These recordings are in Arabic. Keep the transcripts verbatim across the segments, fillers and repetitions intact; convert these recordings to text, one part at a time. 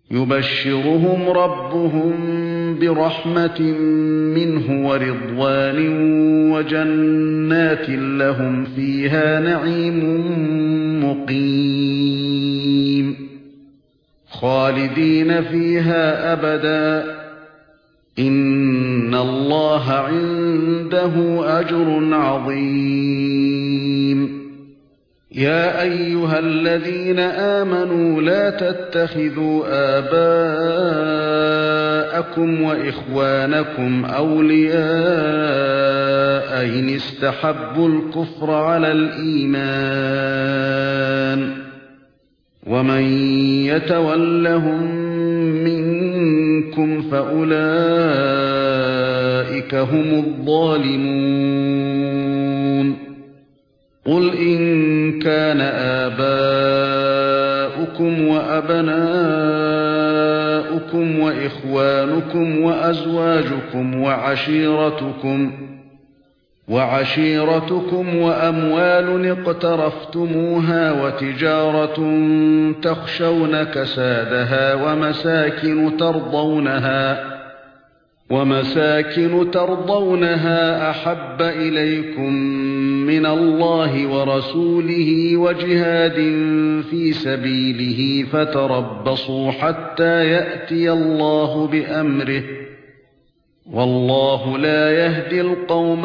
يبشرهم ربهم برحمة منه ورضوان وجنات لهم فيها نعيم مقيم خالدين فيها أبدا إن الله عنده أجر عظيم. يا أيها الذين آمنوا لا تتخذوا آباءكم وإخوانكم أولياء إن استحبوا الكفر على الإيمان ومن يتولهم منكم فأولئك هم الظالمون. قل إن كان آباؤكم وأبناؤكم وإخوانكم وأزواجكم وعشيرتكم وعشيرتكم وأموال اقترفتموها وتجارة تخشون كسادها ومساكن ترضونها ومساكن ترضونها أحب إليكم من الله ورسوله وجهاد في سبيله فتربصوا حتى يأتي الله بأمره والله لا يهدي القوم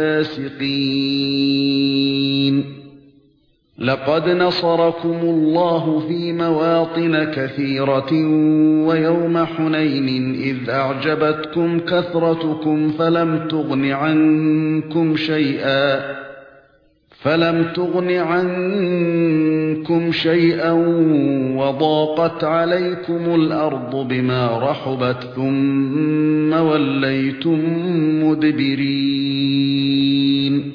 الفاسقين. لقد نصركم الله في مواطن كثيرة ويوم حنين إذ أعجبتكم كثرتكم فلم تغن عنكم شيئا فلم تغن عنكم شيئا وضاقت عليكم الأرض بما رحبت ثم وليتم مدبرين.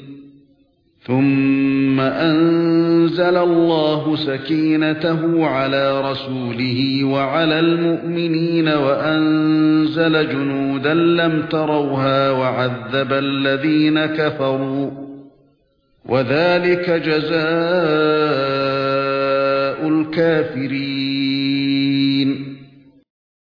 ثم أنزل الله سكينته على رسوله وعلى المؤمنين وأنزل جنودا لم تروها وعذب الذين كفروا وذلك جزاء الكافرين.